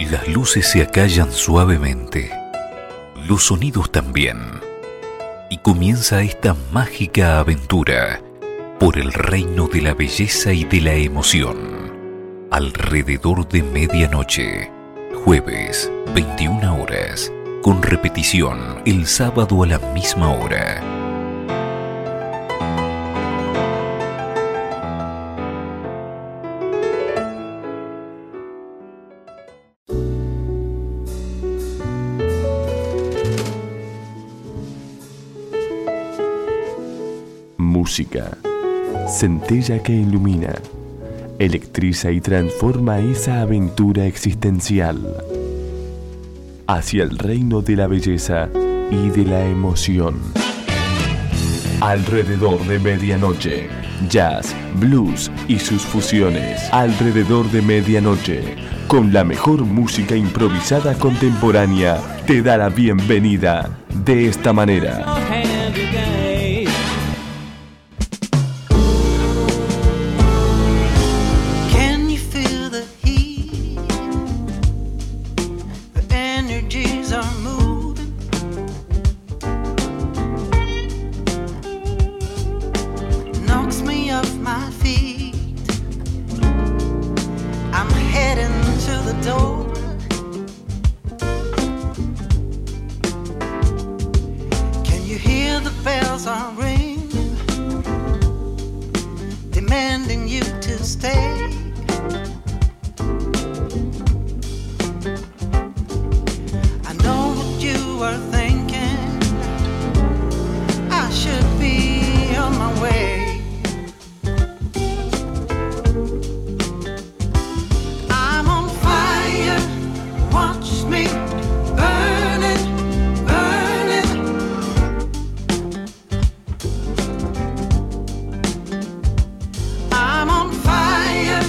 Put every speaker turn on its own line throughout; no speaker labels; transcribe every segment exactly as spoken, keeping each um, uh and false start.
Las luces se acallan suavemente, los sonidos también, y comienza esta mágica aventura por el reino de la belleza y de la emoción. Alrededor de medianoche, jueves, veintiuna horas, con repetición el sábado a la misma hora.
Música, centella que ilumina, electriza y transforma esa aventura existencial hacia el reino de la belleza y de la emoción. Alrededor de medianoche, jazz, blues y sus fusiones. Alrededor de medianoche, con la mejor música improvisada contemporánea, te da la bienvenida de esta manera.
I'm on fire.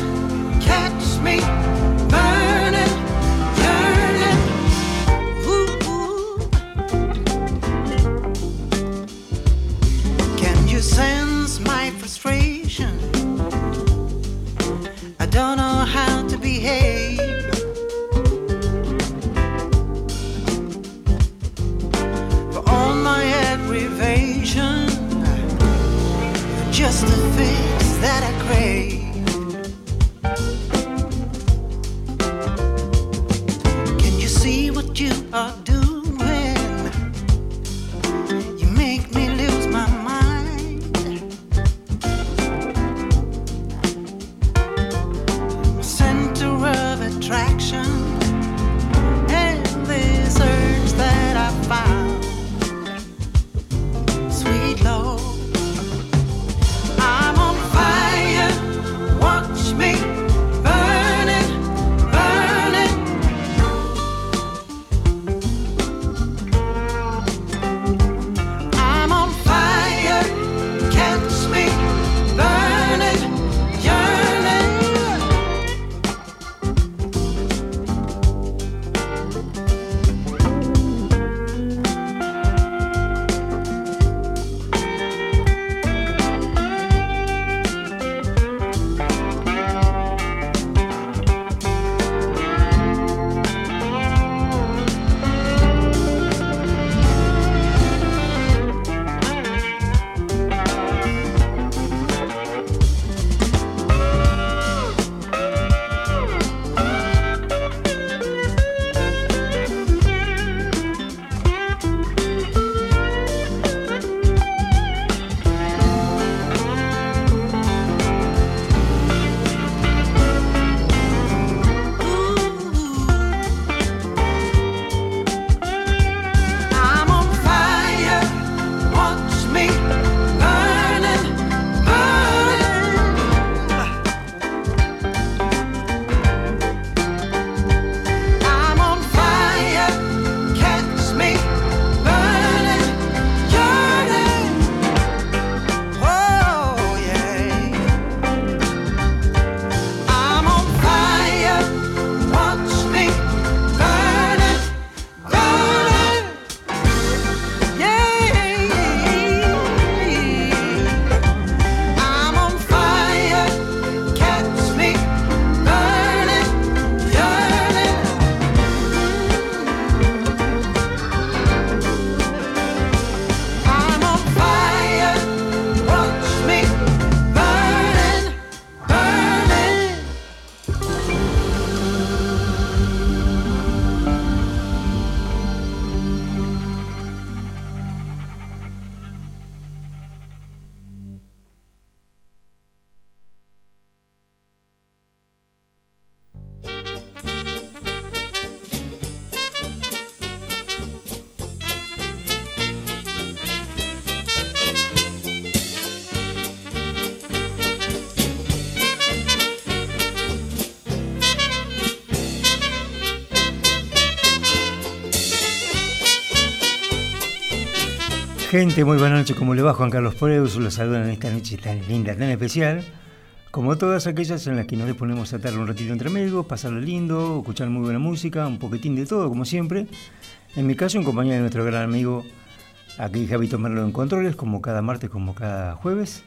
Gente, muy buenas noches, ¿cómo le va? Juan Carlos Preus, los saludan en esta noche tan linda, tan especial, como todas aquellas en las que nos disponemos a estar un ratito entre amigos, pasarlo lindo, escuchar muy buena música, un poquitín de todo, como siempre. En mi caso, en compañía de nuestro gran amigo, aquí Javito Merlo en Controles, como cada martes, como cada jueves.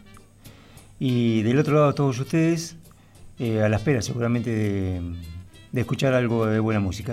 Y del otro lado, todos ustedes, eh, a la espera seguramente de, de escuchar algo de buena música.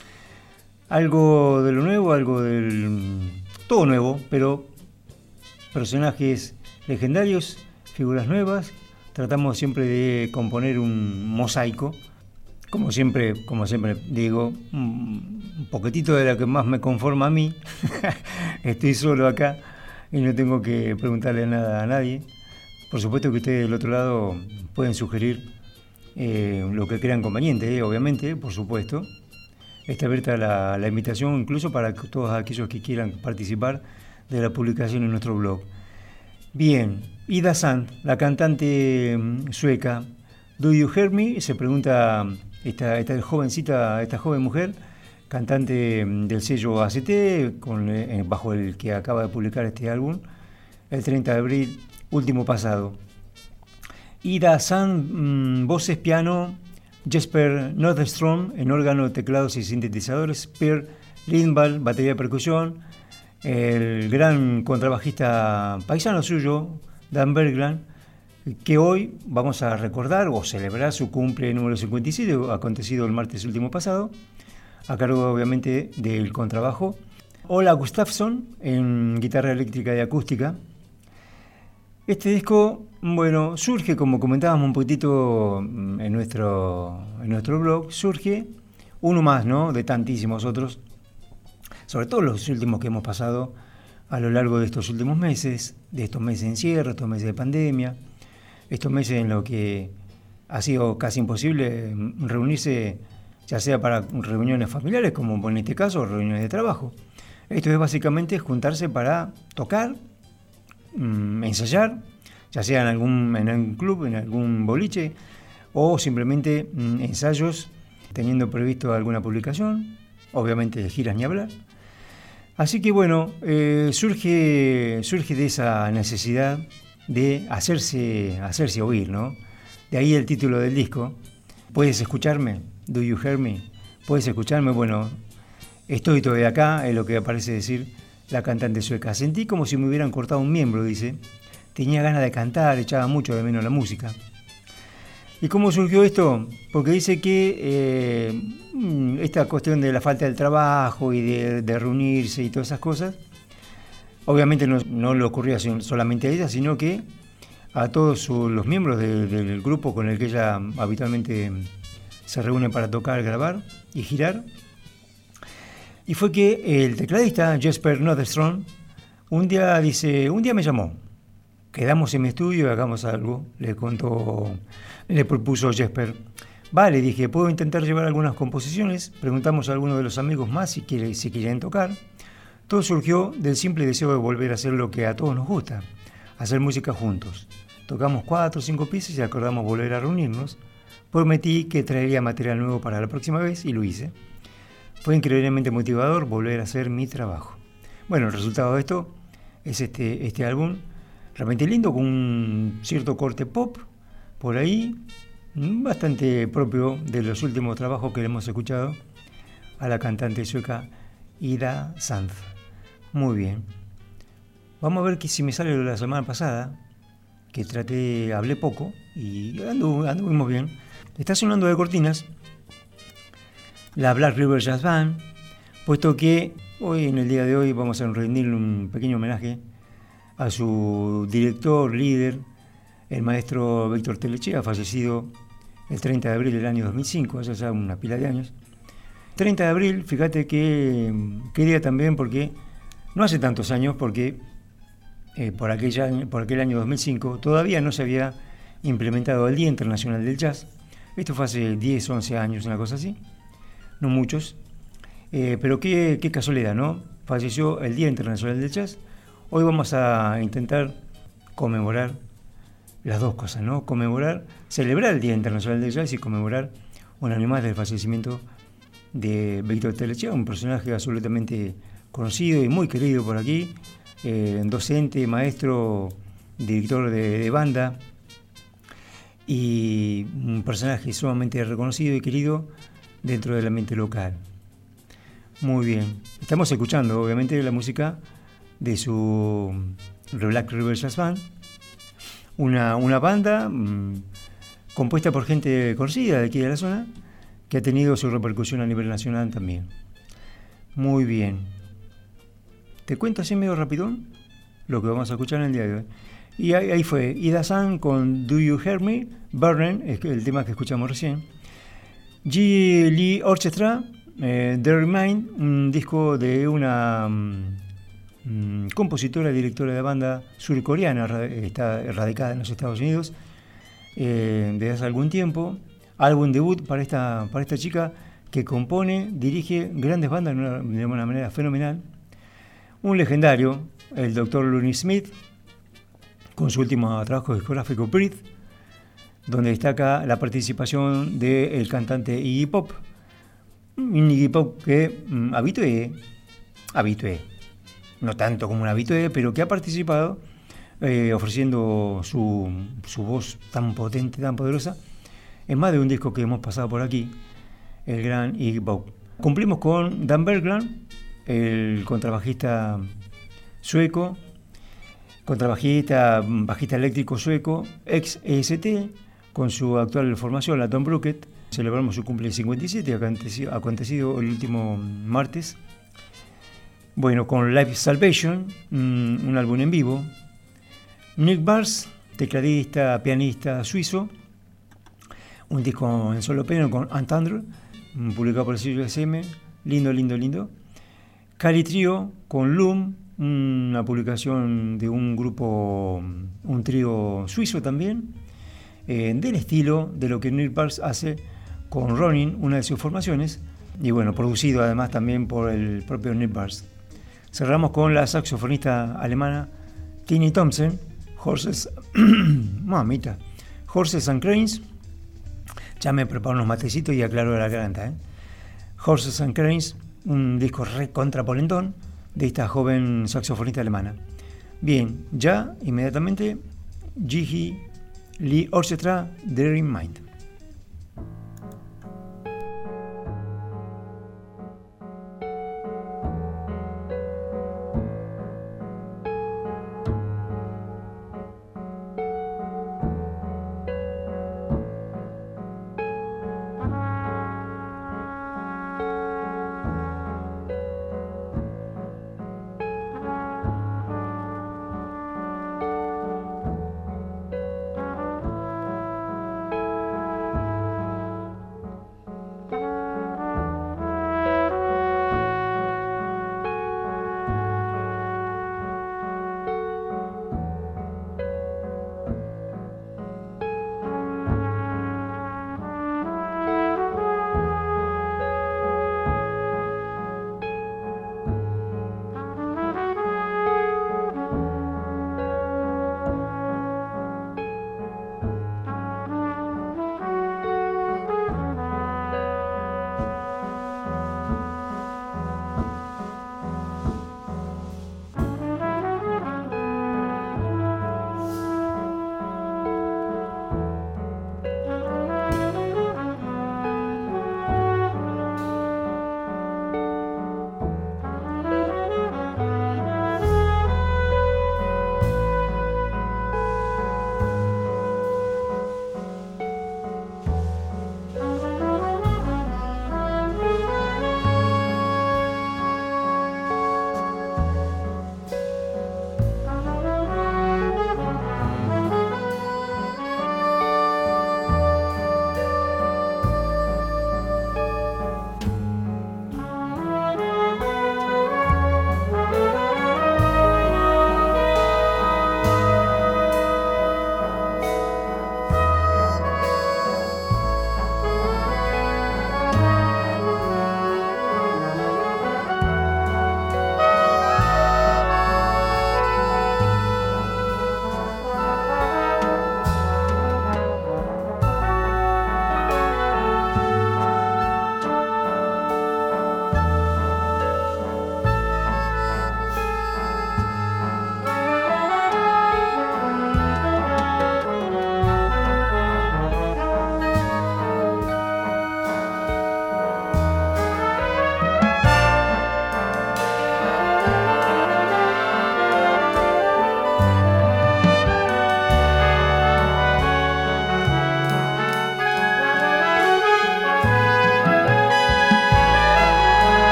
Algo de lo nuevo, algo del... todo nuevo, pero personajes legendarios, figuras nuevas. Tratamos siempre de componer un mosaico, como siempre, como siempre digo, un poquitito de lo que más me conforma a mí. Estoy solo acá y no tengo que preguntarle nada a nadie. Por supuesto que ustedes del otro lado pueden sugerir eh, lo que crean conveniente, eh, obviamente, por supuesto. Está abierta la, la invitación incluso para todos aquellos que quieran participar de la publicación en nuestro blog. Bien, Ida Sand, la cantante sueca, ¿Do You Hear Me? Se pregunta esta, esta jovencita, esta joven mujer, cantante del sello A C T, con, eh, bajo el que acaba de publicar este álbum, el treinta de abril último pasado. Ida Sand, mmm, voces, piano, Jesper Nordström en órgano, teclados y sintetizadores, Per Lindvall, batería y percusión, el gran contrabajista paisano suyo, Dan Bergland, que hoy vamos a recordar o celebrar su cumple número cincuenta y siete, acontecido el martes último pasado, a cargo obviamente del contrabajo. Ola Gustafsson en guitarra eléctrica y acústica. Este disco, bueno, surge, como comentábamos un poquitito en nuestro, en nuestro blog, surge uno más, ¿no?, de tantísimos otros, sobre todo los últimos que hemos pasado a lo largo de estos últimos meses, de estos meses de encierro, estos meses de pandemia, estos meses en los que ha sido casi imposible reunirse, ya sea para reuniones familiares, como en este caso, reuniones de trabajo. Esto es básicamente juntarse para tocar, ensayar, ya sea en algún, en algún club, en algún boliche, o simplemente mm, ensayos teniendo previsto alguna publicación, obviamente de giras ni hablar. Así que bueno, eh, surge, surge de esa necesidad de hacerse, hacerse oír, ¿no? De ahí el título del disco. ¿Puedes escucharme? ¿Do you hear me? ¿Puedes escucharme? Bueno, estoy todavía acá, es lo que parece decir la cantante sueca. Sentí como si me hubieran cortado un miembro, dice. Tenía ganas de cantar, echaba mucho de menos la música. ¿Y cómo surgió esto? Porque dice que eh, esta cuestión de la falta del trabajo y de, de reunirse y todas esas cosas, obviamente no, no le ocurría solamente a ella, sino que a todos su, los miembros de, del grupo con el que ella habitualmente se reúne para tocar, grabar y girar. Y fue que el tecladista Jesper Nordström un día dice, un día me llamó, quedamos en mi estudio y hagamos algo, le contó, le propuso Jesper. Vale, dije, puedo intentar llevar algunas composiciones, preguntamos a algunos de los amigos más si, quiere, si quieren tocar. Todo surgió del simple deseo de volver a hacer lo que a todos nos gusta, hacer música juntos. Tocamos cuatro o cinco piezas y acordamos volver a reunirnos. Prometí que traería material nuevo para la próxima vez y lo hice. Fue increíblemente motivador volver a hacer mi trabajo. Bueno, el resultado de esto es este, este álbum, realmente lindo, con un cierto corte pop, por ahí, bastante propio de los últimos trabajos que le hemos escuchado a la cantante sueca Ida Sand. Muy bien. Vamos a ver que si me sale lo de la semana pasada, que traté, hablé poco y andu, anduvimos bien. Está sonando de cortinas la Black River Jazz Band, puesto que hoy, en el día de hoy, vamos a rendirle un pequeño homenaje a su director, líder, el maestro Víctor Telechea, fallecido el treinta de abril del año dos mil cinco, hace ya una pila de años. treinta de abril, fíjate que quería también, porque no hace tantos años, porque eh, por, aquella, por aquel año dos mil cinco todavía no se había implementado el Día Internacional del Jazz. Esto fue hace diez, once años, una cosa así. No muchos, eh, pero qué, qué casualidad, ¿no? Falleció el Día Internacional del Jazz. Hoy vamos a intentar conmemorar las dos cosas, ¿no? Conmemorar, celebrar el Día Internacional del Jazz y conmemorar un año más del fallecimiento de Víctor Telechea, un personaje absolutamente conocido y muy querido por aquí, eh, docente, maestro, director de, de banda y un personaje sumamente reconocido y querido dentro del ambiente local. Muy bien, estamos escuchando obviamente la música de su Black River Jazz Band, una, una banda mmm, compuesta por gente conocida de aquí de la zona, que ha tenido su repercusión a nivel nacional también. Muy bien. Te cuento así medio rapidón lo que vamos a escuchar en el día de hoy. Y ahí, ahí fue Ida San con Do You Hear Me, Burning, es el tema que escuchamos recién. G. Lee Orchestra, eh, The Remind, un disco de una um, compositora y directora de banda surcoreana, está radicada en los Estados Unidos eh, desde hace algún tiempo. Álbum debut para esta, para esta chica que compone, dirige grandes bandas de una, de una manera fenomenal. Un legendario, el doctor Lonnie Smith, con su último trabajo discográfico Breathe, donde destaca la participación del cantante Iggy Pop. Un Iggy Pop que mm, habitué, habitué, no tanto como un habitué, pero que ha participado eh, ofreciendo su, su voz tan potente, tan poderosa, en más de un disco que hemos pasado por aquí, el gran Iggy Pop. Cumplimos con Dan Bergland, el contrabajista sueco, contrabajista, bajista eléctrico sueco, ex E S T, con su actual formación, la Tom Brookett. Celebramos su cumple cincuenta y siete, acontecido, acontecido el último martes. Bueno, con Live Salvation, un, un álbum en vivo. Nick Bars, tecladista, pianista suizo, un disco en solo piano con Entendre, publicado por el sello S M, lindo, lindo, lindo. Cali Trio con Loom, una publicación de un grupo, un trío suizo también, eh, del estilo de lo que Neil Parks hace con Ronin, una de sus formaciones, y bueno, producido además también por el propio Neil Parks. Cerramos con la saxofonista alemana Tini Thompson, Horses, mamita, Horses and Cranes. Ya me preparo unos matecitos y aclaro la garganta, ¿eh? Horses and Cranes, un disco re contrapolentón de esta joven saxofonista alemana. Bien, ya inmediatamente G. Lee Orchestra, The Remind.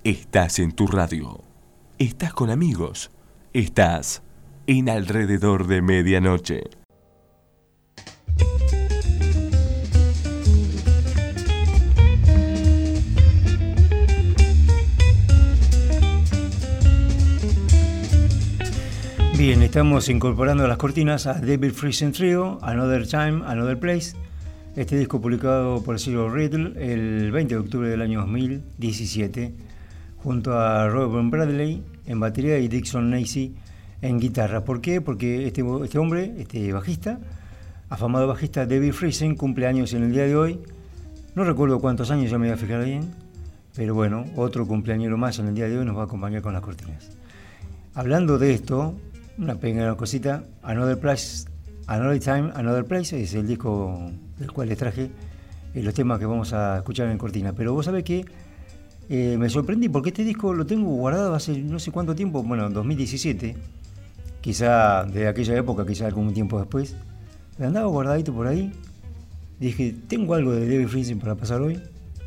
Estás en tu radio. Estás con amigos. Estás en Alrededor de Medianoche.
Bien, estamos incorporando a las cortinas a David Friesen Trio, Another Time, Another Place. Este disco publicado por el sello Riddle el veinte de octubre del año dos mil diecisiete, junto a Robert Bradley en batería y Dixon Nacy en guitarra. ¿Por qué? Porque este, este hombre, este bajista, afamado bajista David Friesen, cumple años en el día de hoy. No recuerdo cuántos años, ya me voy a fijar bien, pero bueno, otro cumpleañero más en el día de hoy nos va a acompañar con las cortinas. Hablando de esto, una pequeña cosita, Another Place, Another Time, Another Place es el disco del cual les traje eh, los temas que vamos a escuchar en cortina. Pero vos sabés que eh, me sorprendí porque este disco lo tengo guardado hace no sé cuánto tiempo, bueno, dos mil diecisiete, quizá de aquella época, quizá algún tiempo después. Me andaba guardadito por ahí. Dije, tengo algo de David Friesen para pasar hoy.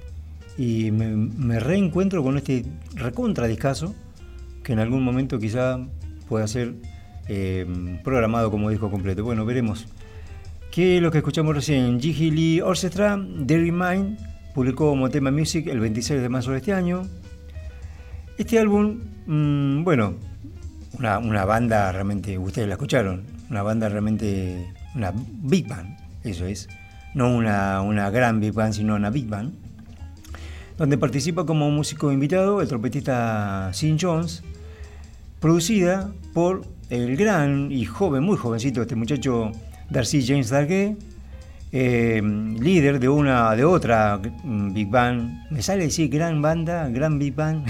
Y me, me reencuentro con este recontra discazo que en algún momento quizá pueda ser Eh, programado como disco completo. Bueno, veremos. ¿Qué es lo que escuchamos recién? Jihi Lee Orchestra, Derry Mine, publicó Motema Music el veintiséis de marzo de este año. Este álbum, mmm, bueno, una, una banda realmente, ustedes la escucharon, una banda realmente, una big band, eso es, no una, una gran big band, sino una big band, donde participa como músico invitado el trompetista Sean Jones, producida por el gran y joven, muy jovencito este muchacho Darcy James Dargé, eh, líder de una de otra big band. Me sale decir gran banda, gran big band.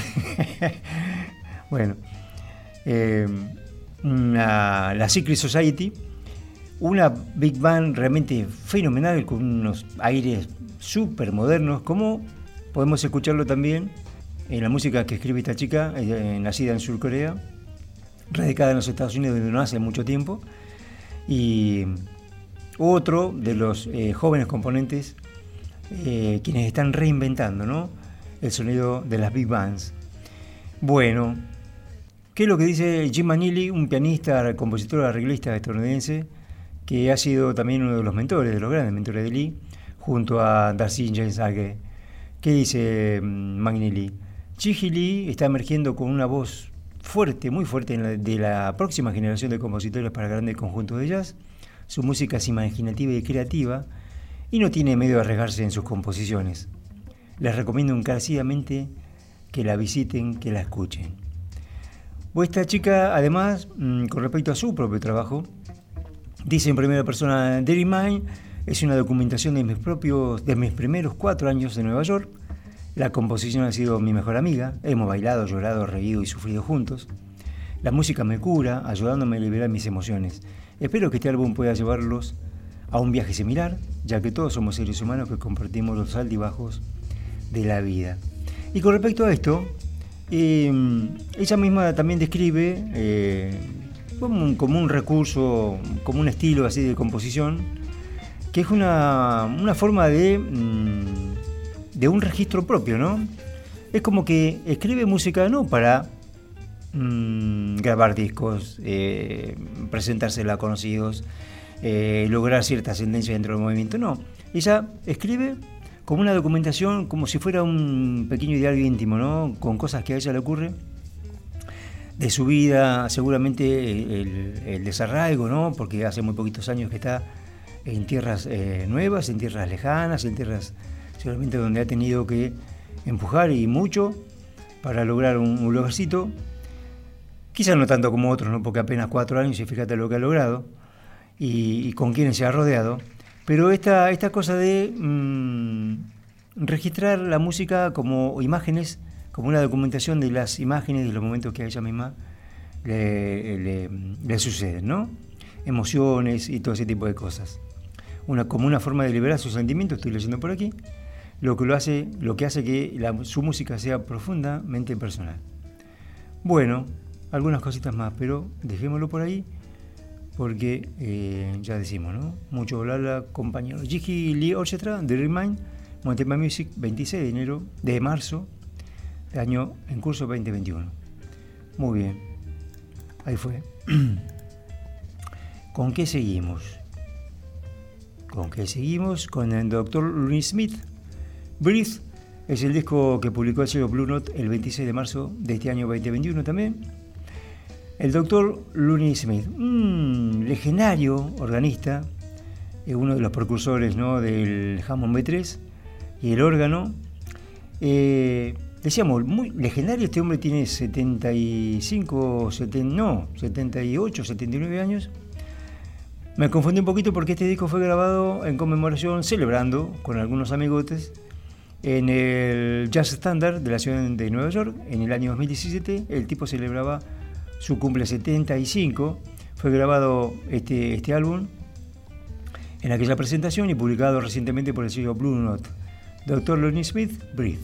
Bueno, eh, una, la Secret Society, una big band realmente fenomenal con unos aires súper modernos, como podemos escucharlo también en la música que escribe esta chica, eh, nacida en Sur Corea, radicada en los Estados Unidos desde no hace mucho tiempo, y otro de los eh, jóvenes componentes eh, quienes están reinventando, ¿no?, el sonido de las big bands. Bueno, ¿qué es lo que dice Jim Manili, un pianista, compositor, arreglista estadounidense que ha sido también uno de los mentores, de los grandes mentores de Lee, junto a Darcy James Dargé? ¿Qué dice Manili? Jihi Lee está emergiendo con una voz fuerte, muy fuerte en la, de la próxima generación de compositores para grandes conjuntos de jazz. Su música es imaginativa y creativa y no tiene miedo a arriesgarse en sus composiciones. Les recomiendo encarecidamente que la visiten, que la escuchen. Esta chica, además, con respecto a su propio trabajo, dice en primera persona: Derry Mine es una documentación de mis propios, de mis primeros cuatro años en Nueva York. La composición ha sido mi mejor amiga, hemos bailado, llorado, reído y sufrido juntos. La música me cura, ayudándome a liberar mis emociones. Espero que este álbum pueda llevarlos a un viaje similar, ya que todos somos seres humanos que compartimos los altibajos de la vida. Y con respecto a esto, eh, ella misma también describe eh, como, un, como un recurso, como un estilo así de composición, que es una, una forma de... Mmm, de un registro propio, ¿no? Es como que escribe música no para mmm, grabar discos, eh, presentársela a conocidos, eh, lograr cierta ascendencia dentro del movimiento, no. Ella escribe como una documentación, como si fuera un pequeño diario íntimo, ¿no?, con cosas que a ella le ocurre, de su vida, seguramente el, el desarraigo, ¿no?, porque hace muy poquitos años que está en tierras eh, nuevas, en tierras lejanas, en tierras seguramente donde ha tenido que empujar y mucho para lograr un, un lugarcito, quizás no tanto como otros, ¿no?, porque apenas cuatro años y fíjate lo que ha logrado y, y con quienes se ha rodeado, pero esta, esta cosa de mmm, registrar la música como imágenes, como una documentación de las imágenes y de los momentos que a ella misma le, le, le suceden, ¿no?, emociones y todo ese tipo de cosas. Una, como una forma de liberar sus sentimientos, estoy leyendo por aquí, lo que, lo hace, lo que hace que la, su música sea profundamente personal. Bueno, algunas cositas más, pero dejémoslo por ahí, porque eh, ya decimos, ¿no?, mucho hablar, compañeros. Jihi Lee Orchestra, Derry Mine, Motema Music, veintiséis de enero, de marzo el año en curso veinte veintiuno. Muy bien, ahí fue. ¿Con qué seguimos? ¿Con qué seguimos? Con el doctor Looney Smith. Breathe es el disco que publicó el sello Blue Note el veintiséis de marzo de este año veinte veintiuno también. El doctor Looney Smith, un legendario organista, es uno de los precursores, ¿no?, del Hammond B tres y el órgano. Eh, decíamos, muy legendario, este hombre tiene setenta y cinco, setenta, no, setenta y ocho, setenta y nueve años. Me confundí un poquito porque este disco fue grabado en conmemoración, celebrando con algunos amigotes, en el Jazz Standard de la ciudad de Nueva York, en el año dos mil diecisiete. El tipo celebraba su cumple setenta y cinco. Fue grabado este, este álbum en aquella presentación y publicado recientemente por el sello Blue Note. doctor Looney Smith, Breathe.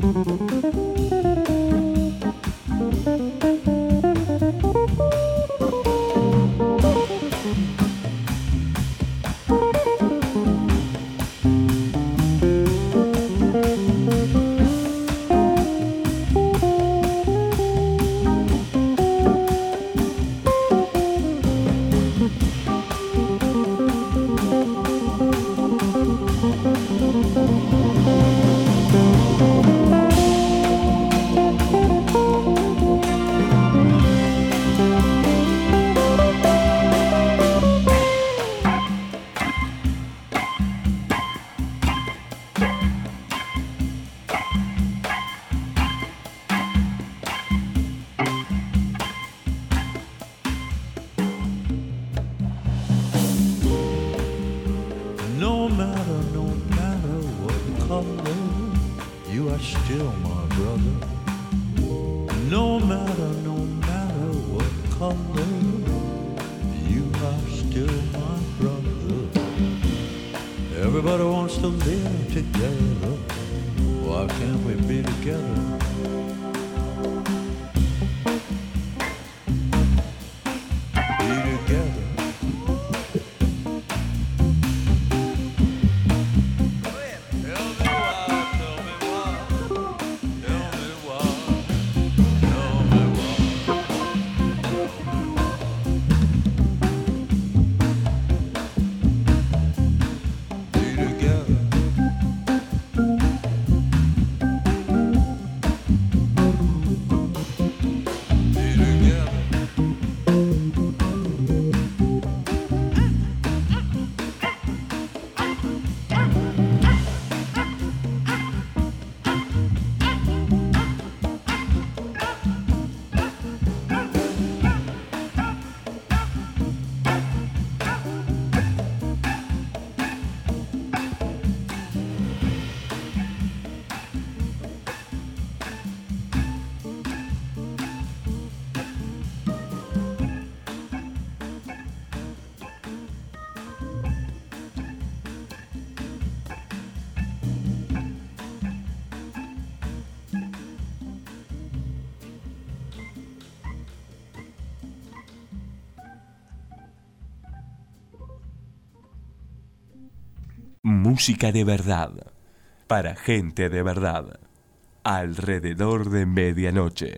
Música de verdad, para gente de verdad, alrededor de medianoche.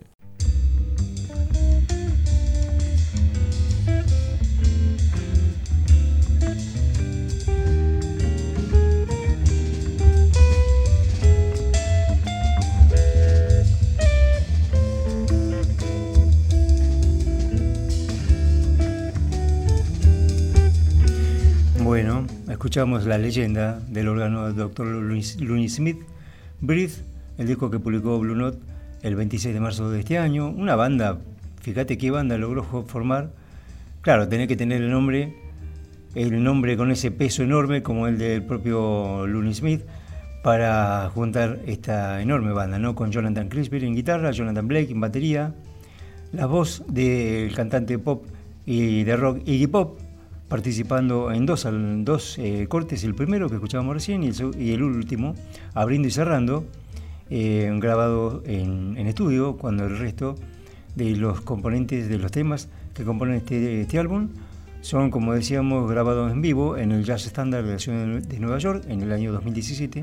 Bueno, escuchamos la leyenda del órgano del doctor Looney Smith, Breathe, el disco que publicó Blue Note el veintiséis de marzo de este año. Una banda, fíjate qué banda logró formar. Claro, tenés que tener el nombre, el nombre con ese peso enorme como el del propio Looney Smith para juntar esta enorme banda, ¿no? Con Jonathan Crispy en guitarra, Jonathan Blake en batería, la voz del cantante pop y de rock Iggy Pop, participando en dos, dos eh, cortes, el primero que escuchábamos recién y el, y el último, abriendo y cerrando, eh, grabado en, en estudio, cuando el resto de los componentes de los temas que componen este, este álbum son, como decíamos, grabados en vivo en el Jazz Standard de la ciudad de Nueva York en el año dos mil diecisiete,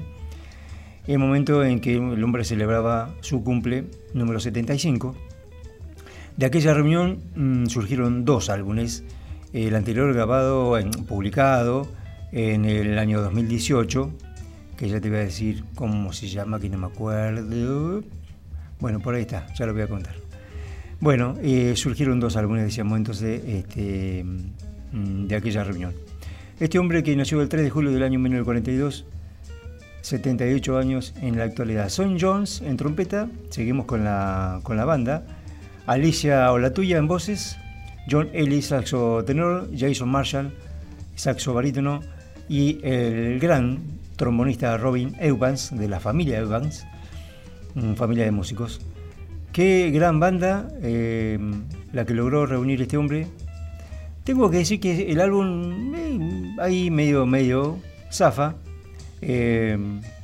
el momento en que el hombre celebraba su cumple número setenta y cinco. De aquella reunión mmm, surgieron dos álbumes. El anterior grabado, en, publicado en el año dos mil dieciocho, que ya te voy a decir cómo se llama, que no me acuerdo. Bueno, por ahí está, ya lo voy a contar. Bueno, eh, surgieron dos álbumes, decíamos entonces, este, de aquella reunión. Este hombre que nació el tres de julio del año mil novecientos cuarenta y dos, setenta y ocho años en la actualidad. Son Jones en trompeta, seguimos con la, con la banda. Alicia Olatuya en voces. John Ellis, saxo tenor, Jason Marshall, saxo barítono, y el gran trombonista Robin Evans, de la familia Evans, una familia de músicos. Qué gran banda eh, la que logró reunir este hombre. Tengo que decir que el álbum eh, ahí medio, medio zafa, eh,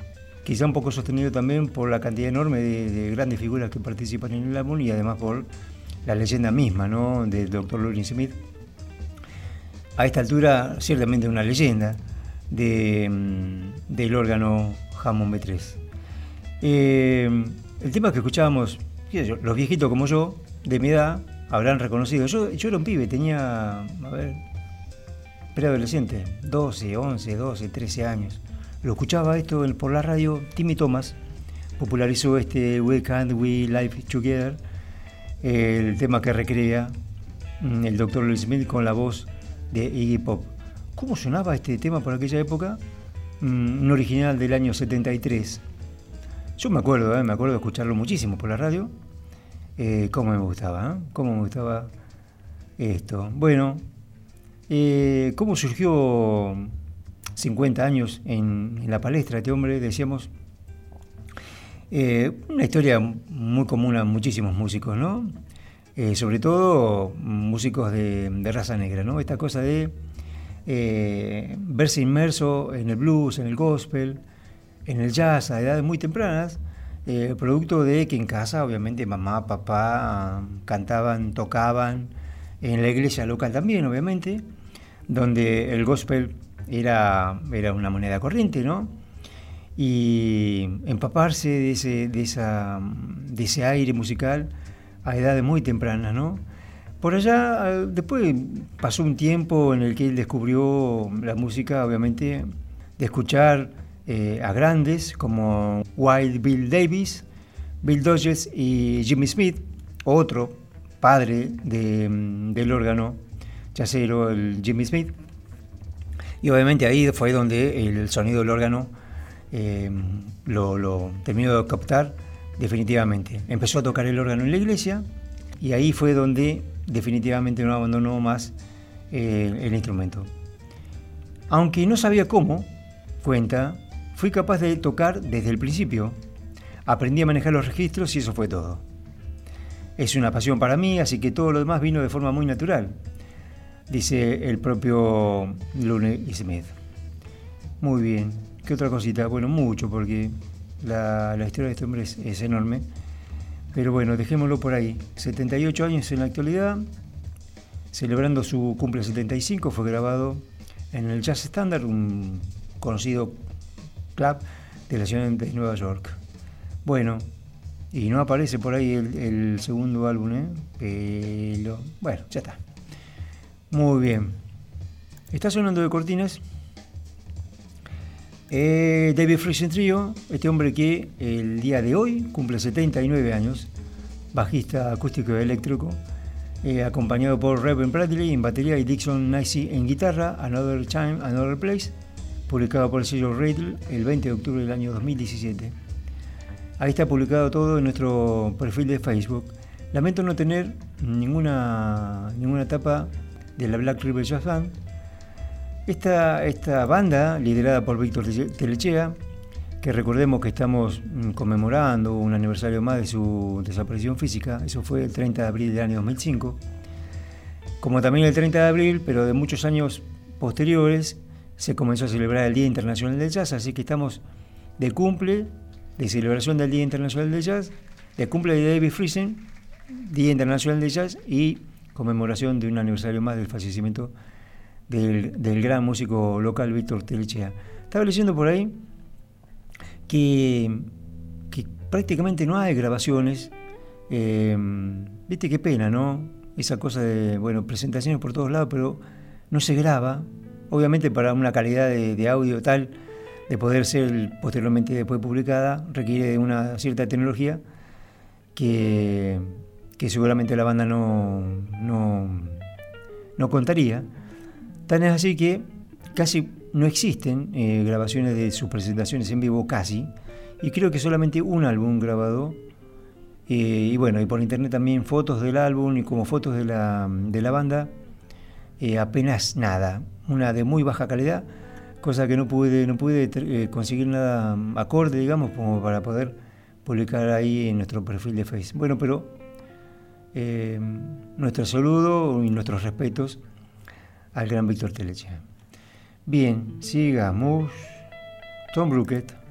quizá un poco sostenido también por la cantidad enorme de, de grandes figuras que participan en el álbum y además por la leyenda misma, ¿no?, del doctor Lawrence Smith. A esta altura, ciertamente una leyenda de, del órgano Hammond B tres. Eh, el tema que escuchábamos, los viejitos como yo, de mi edad, habrán reconocido. Yo, yo era un pibe, tenía, a ver, preadolescente, doce, once, doce, trece años. Lo escuchaba esto por la radio. Timmy Thomas popularizó este We Can't We Live Together, el tema que recrea el doctor Lawrence Smith con la voz de Iggy Pop. ¿Cómo sonaba este tema por aquella época? Un original del año setenta y tres. Yo me acuerdo, ¿eh? me acuerdo de escucharlo muchísimo por la radio. Eh, cómo me gustaba, ¿eh? Cómo me gustaba esto. Bueno, eh, ¿cómo surgió cincuenta años en, en la palestra este hombre? Decíamos, eh, una historia muy común a muchísimos músicos, ¿no? Eh, sobre todo músicos de, de raza negra, ¿no? Esta cosa de eh, verse inmerso en el blues, en el gospel, en el jazz a edades muy tempranas, eh, producto de que en casa, obviamente, mamá, papá cantaban, tocaban, en la iglesia local también, obviamente, donde el gospel era, era una moneda corriente, ¿no? Y empaparse de ese, de esa, de ese aire musical a edades muy tempranas, ¿no? Por allá, después pasó un tiempo en el que él descubrió la música, obviamente, de escuchar eh, a grandes como Wild Bill Davis, Bill Dodges y Jimmy Smith, otro padre de, del órgano jazzero, el Jimmy Smith. Y obviamente ahí fue donde el sonido del órgano eh, lo, lo terminó de captar definitivamente. Empezó a tocar el órgano en la iglesia y ahí fue donde definitivamente no abandonó más eh, el instrumento. Aunque no sabía cómo, cuenta, fui capaz de tocar desde el principio. Aprendí a manejar los registros y eso fue todo. Es una pasión para mí, así que todo lo demás vino de forma muy natural, dice el propio Lawrence Smith. Muy bien. ¿Qué otra cosita? Bueno, mucho, porque la, la historia de este hombre es, es enorme. Pero bueno, dejémoslo por ahí. setenta y ocho años en la actualidad, celebrando su cumple setenta y cinco, fue grabado en el Jazz Standard, un conocido club de la ciudad de Nueva York. Bueno, y no aparece por ahí el, el segundo álbum, ¿eh? Pero bueno, ya está. Muy bien. Está sonando de cortinas eh, David Friesen Trio, este hombre que el día de hoy cumple setenta y nueve años, bajista acústico y eléctrico, eh, acompañado por Reverend Bradley en batería y Dixon Nicey en guitarra. Another Time, Another Place, publicado por el sello Rattle el veinte de octubre del año dos mil diecisiete. Ahí está publicado todo en nuestro perfil de Facebook. Lamento no tener ninguna, ninguna etapa de la Black River Jazz Band. Esta, esta banda, liderada por Víctor Telechea, que recordemos que estamos conmemorando un aniversario más de su desaparición física, eso fue el treinta de abril del año dos mil cinco, como también el treinta de abril, pero de muchos años posteriores, se comenzó a celebrar el Día Internacional del Jazz, así que estamos de cumple, de celebración del Día Internacional del Jazz, de cumple de David Friesen, Día Internacional del Jazz y conmemoración de un aniversario más del fallecimiento del, del gran músico local Víctor Telechea. Estaba leyendo por ahí que, que prácticamente no hay grabaciones. Eh, viste qué pena, ¿no? Esa cosa de, bueno, presentaciones por todos lados, pero no se graba. Obviamente para una calidad de, de audio tal, de poder ser posteriormente después publicada, requiere de una cierta tecnología que, que seguramente la banda no, no, no contaría. Tan es así que casi no existen eh, grabaciones de sus presentaciones en vivo, casi, y creo que solamente un álbum grabado, eh, y bueno, y por internet también fotos del álbum y como fotos de la, de la banda, eh, apenas nada, una de muy baja calidad, cosa que no pude, no pude eh, conseguir nada acorde, digamos, como para poder publicar ahí en nuestro perfil de Facebook. Bueno, pero eh, nuestro saludo y nuestros respetos al gran Víctor Telechea. Bien, sigamos. Tom Brookett,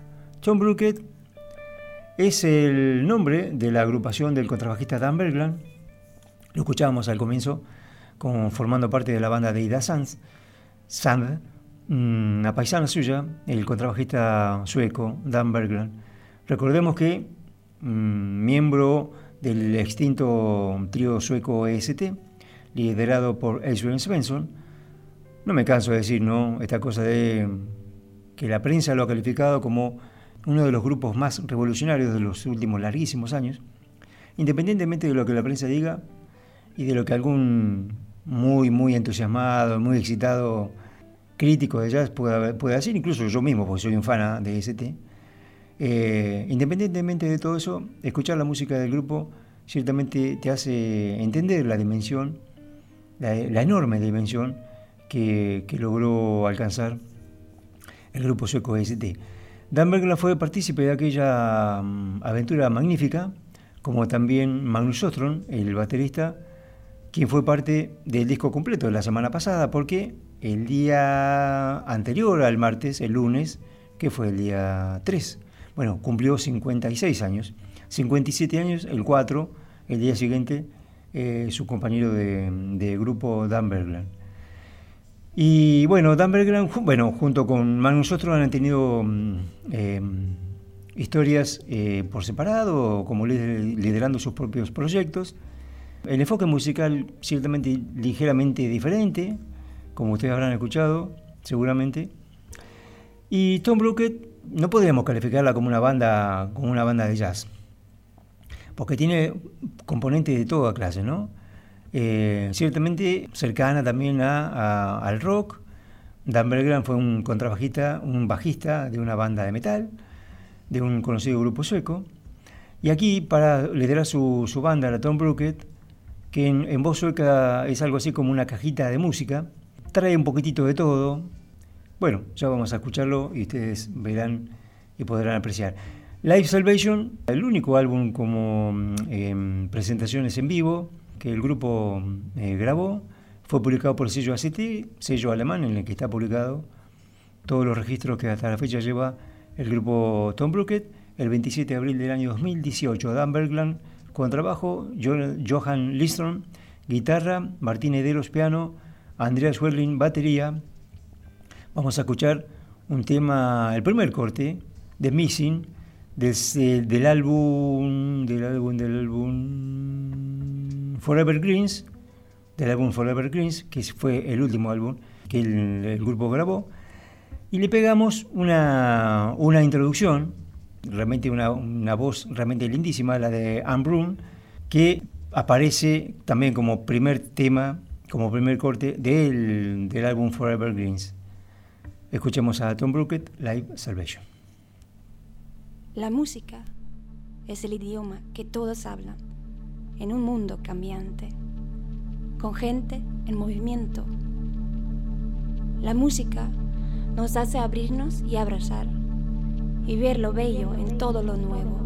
Tom Brookett es el nombre de la agrupación del contrabajista Dan Bergland. Lo escuchábamos al comienzo como formando parte de la banda de Ida Sands. Sand, una paisana suya, el contrabajista sueco Dan Bergland. Recordemos que mmm, miembro del extinto trío sueco E S T, liderado por Adrian Svensson. No me canso de decir, ¿no?, esta cosa de que la prensa lo ha calificado como uno de los grupos más revolucionarios de los últimos larguísimos años, independientemente de lo que la prensa diga y de lo que algún muy, muy entusiasmado, muy excitado crítico de jazz pueda, pueda decir, incluso yo mismo, porque soy un fan de E S T. Eh, independientemente de todo eso, escuchar la música del grupo ciertamente te hace entender la dimensión, la, la enorme dimensión que, que logró alcanzar el grupo sueco E S T. Dan Bergland fue partícipe de aquella um, aventura magnífica, como también Magnus Åström, el baterista, quien fue parte del disco completo de la semana pasada, porque el día anterior al martes, el lunes, que fue el día tres, bueno, cumplió cincuenta y seis años, cincuenta y siete años, el cuatro, el día siguiente, eh, su compañero de, de grupo Dan Bergland. Y bueno, Dan Bergland, bueno, junto con Magnus Åström han tenido eh, historias eh, por separado, como liderando sus propios proyectos. El enfoque musical ciertamente ligeramente diferente, como ustedes habrán escuchado, seguramente. Y Tom Brookett no podríamos calificarla como una banda, como una banda de jazz, porque tiene componentes de toda clase, ¿no? Eh, ciertamente cercana también a, a, al rock. Dan Bergland fue un contrabajista, un bajista de una banda de metal, de un conocido grupo sueco. Y aquí, para liderar su, su banda, la Tom Brookett, que en, en voz sueca es algo así como una cajita de música, trae un poquitito de todo. Bueno, ya vamos a escucharlo y ustedes verán y podrán apreciar. Live Salvation, el único álbum como eh, presentaciones en vivo que el grupo eh, grabó, fue publicado por el sello A C T, sello alemán en el que está publicado todos los registros que hasta la fecha lleva el grupo Tom Brookett. El veintisiete de abril del año dos mil dieciocho, Dan Bergland, contrabajo, Johan Lindström, guitarra, Martín Ederos, piano, Andreas Schwerling, batería. Vamos a escuchar un tema, el primer corte de Missing, del, del álbum, del álbum, del álbum Forever Greens, del álbum Forever Greens, que fue el último álbum que el, el grupo grabó, y le pegamos una, una introducción, realmente una, una voz realmente lindísima, la de Anne Brun, que aparece también como primer tema, como primer corte del, del álbum Forever Greens. Escuchemos a Tom Brookett, Live Salvation.
La música es el idioma que todos hablan en un mundo cambiante, con gente en movimiento. La música nos hace abrirnos y abrazar y ver lo bello en todo lo nuevo.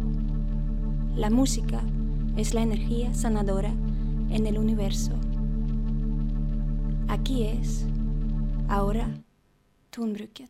La música es la energía sanadora en el universo. Aquí es, ahora, Tom Brookett.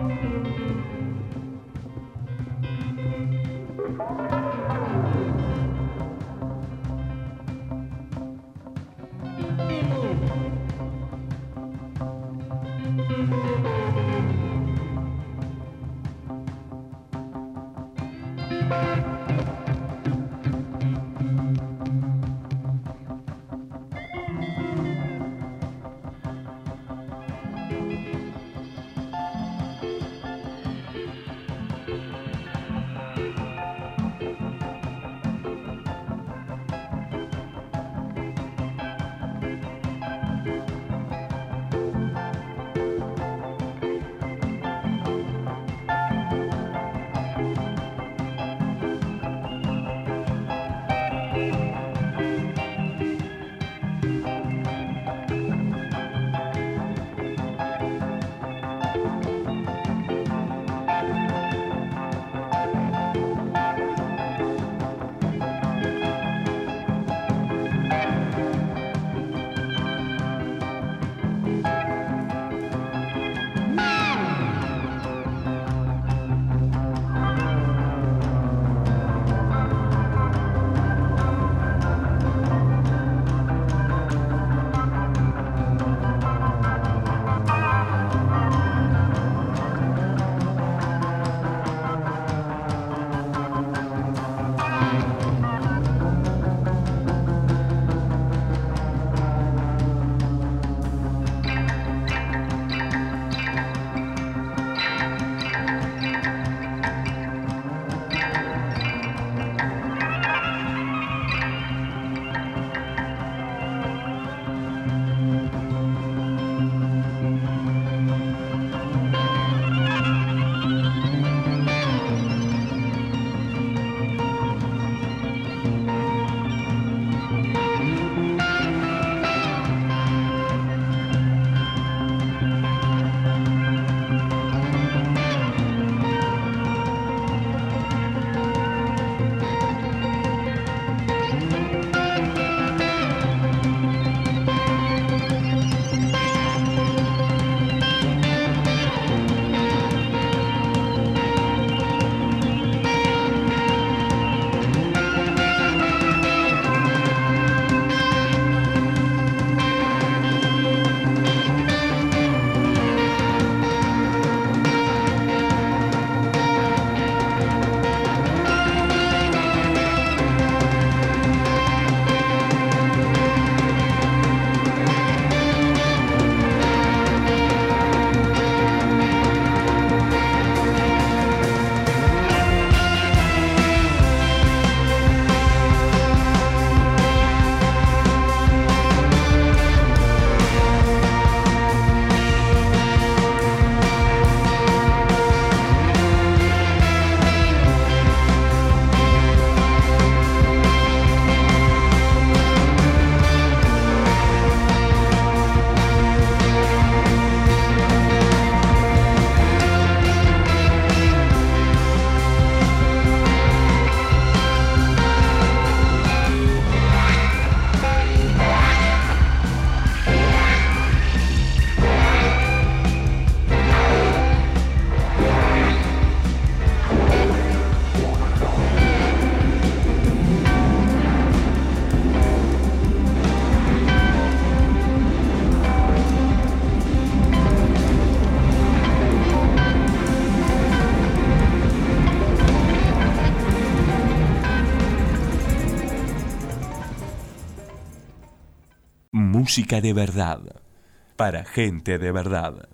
Música de verdad, para gente de verdad,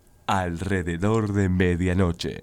alrededor de medianoche.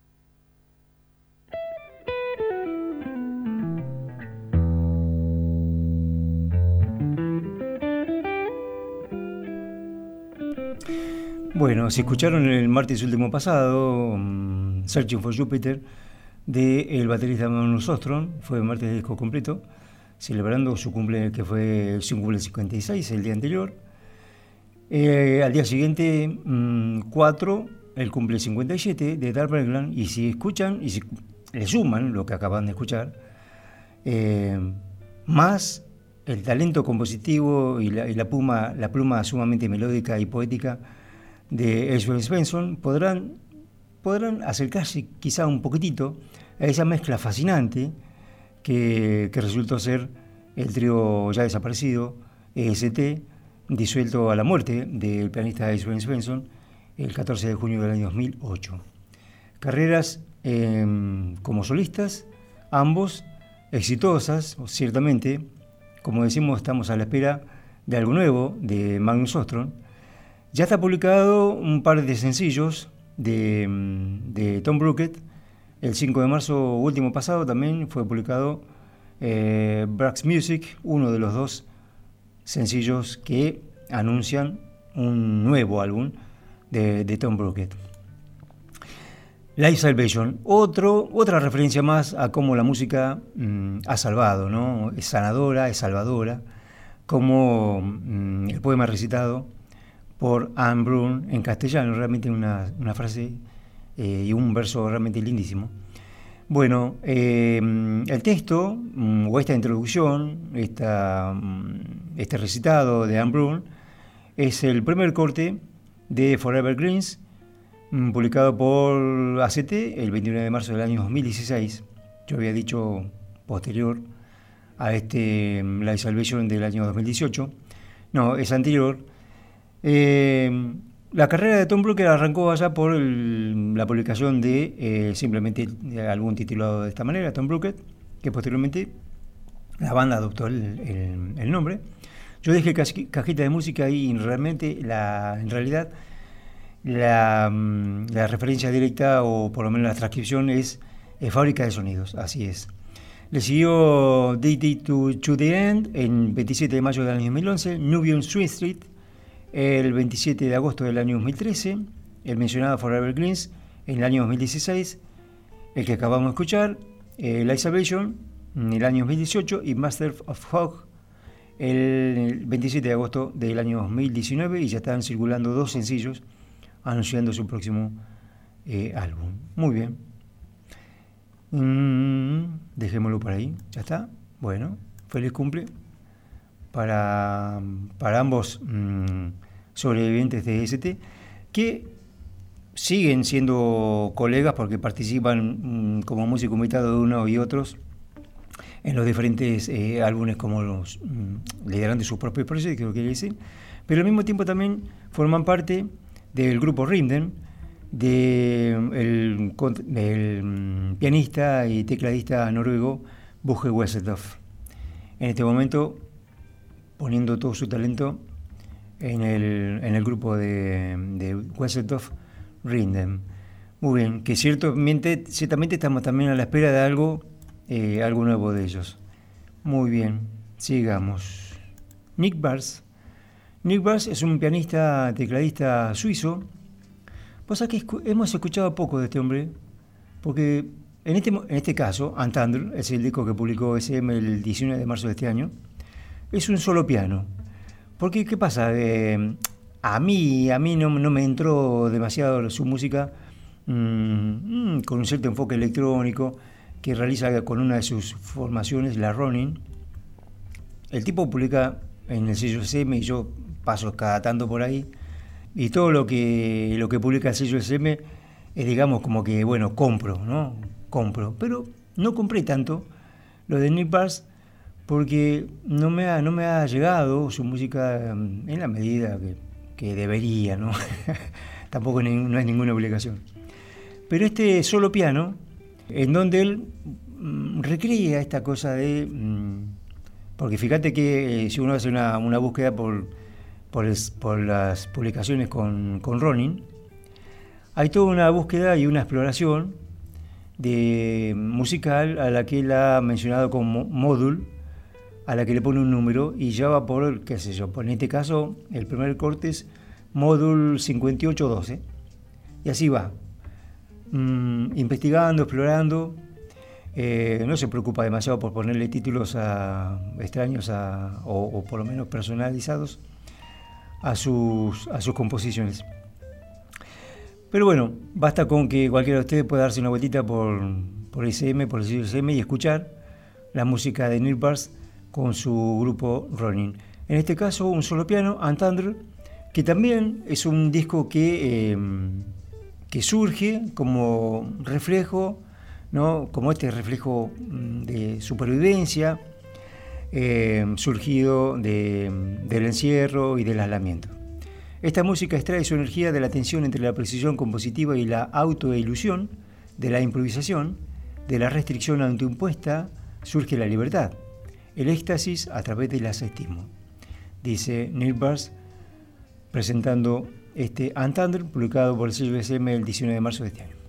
Bueno, si escucharon el martes último pasado, um, Searching for Jupiter, del baterista Magnus Ostrom, fue el martes de disco completo, celebrando su cumple, que fue su cumple cincuenta y seis, el día anterior. Eh, al día siguiente, cuatro, um, el cumple cincuenta y siete de Dark Bergland, y si escuchan, y si le suman lo que acaban de escuchar, eh, más el talento compositivo y la, y la pluma, la pluma sumamente melódica y poética de Ezra Svensson, podrán podrán acercarse quizá un poquitito a esa mezcla fascinante que, que resultó ser el trío ya desaparecido, E S T, disuelto a la muerte del pianista Sven Svensson el catorce de junio del año dos mil ocho. Carreras eh, como solistas, ambos exitosas, ciertamente. Como decimos, estamos a la espera de algo nuevo de Magnus Åström. Ya está publicado un par de sencillos de, de Tom Brookett. El cinco de marzo último pasado también fue publicado eh, Brax Music, uno de los dos sencillos que anuncian un nuevo álbum de, de Tom Brookett. Life Salvation, otro, otra referencia más a cómo la música mmm, ha salvado, ¿no? Es sanadora, es salvadora, como mmm, el poema recitado por Anne Brun en castellano, realmente una, una frase eh, y un verso realmente lindísimo. Bueno, eh, el texto, mmm, o esta introducción, esta, mmm, este recitado de Anne Brun, es el primer corte de Forever Greens, publicado por A C T el veintinueve de marzo del año dos mil dieciséis. Yo había dicho posterior a este Life Salvation del año dos mil dieciocho. No, es anterior. Eh, la carrera de Tom Brookett arrancó allá por el, la publicación de eh, simplemente de algún titulado de esta manera, Tom Brookett, que posteriormente la banda adoptó el, el, el nombre. Yo dejé cajita de música y realmente, la, en realidad, La, la referencia directa, o por lo menos la transcripción, es eh, Fábrica de Sonidos, así es. Le siguió D D to, to the End en veintisiete de mayo del año dos mil once, Nubian Swing Street el veintisiete de agosto del año dos mil trece, el mencionado Forever Greens en el año dos mil dieciséis, el que acabamos de escuchar, eh, Life Salvation en el año dos mil dieciocho y Master of Hog el veintisiete de agosto del año dos mil diecinueve, y ya están circulando dos sencillos anunciando su próximo eh, álbum. Muy bien. Mm, dejémoslo por ahí. ¿Ya está? Bueno, feliz cumple para, para ambos mmm, sobrevivientes de E S T, que siguen siendo colegas porque participan mmm, como músico invitado de uno y otros en los diferentes eh, álbumes, como los mmm, lideran de sus propios proyectos, creo que dicen, pero al mismo tiempo también forman parte del grupo Rhythm, del de pianista y tecladista noruego Bugge Wesseltoft. En este momento poniendo todo su talento en el, en el grupo de, de Wesseltoft Rhythm. Muy bien, que ciertamente, ciertamente estamos también a la espera de algo, eh, algo nuevo de ellos. Muy bien, sigamos. Nick Bars. Nick Bars es un pianista, tecladista suizo. Vos sabés que escu- hemos escuchado poco de este hombre, porque en este, en este caso, Entendre, es el disco que publicó S M el diecinueve de marzo de este año, es un solo piano. Porque, ¿qué pasa? Eh, a mí, a mí no, no me entró demasiado su música, mmm, con un cierto enfoque electrónico que realiza con una de sus formaciones, la Ronin. El tipo publica en el sello S M y yo paso cada tanto por ahí, y todo lo que lo que publica el sello S M es, digamos, como que, bueno, compro, ¿no? Compro, pero no compré tanto lo de Nick Bars porque no me ha, no me ha llegado su música en la medida que, que debería, ¿no? Tampoco ni, no es ninguna obligación. Pero este solo piano, en donde él mmm, recrea esta cosa de... Mmm, porque fíjate que eh, si uno hace una, una búsqueda por, por, el, por las publicaciones con, con Ronin, hay toda una búsqueda y una exploración de musical a la que él ha mencionado como módul, a la que le pone un número y ya va por, qué sé yo, por en este caso el primer corte es módul cincuenta y ocho doce, y así va, mm, investigando, explorando. Eh, no se preocupa demasiado por ponerle títulos a, extraños a, o, o por lo menos personalizados a sus, a sus composiciones. Pero bueno, basta con que cualquiera de ustedes pueda darse una vueltita por, por S M, por el sitio S M, y escuchar la música de Nick Bars con su grupo Ronin. En este caso, un solo piano, Entendre, que también es un disco que, eh, que surge como reflejo, ¿no? Como este reflejo de supervivencia, eh, surgido de, del encierro y del aislamiento. Esta música extrae su energía de la tensión entre la precisión compositiva y la autoilusión, de la improvisación, de la restricción autoimpuesta, surge la libertad, el éxtasis a través del ascetismo, dice Neil Barnes, presentando este Entendre, publicado por el sello S M el diecinueve de marzo de este año.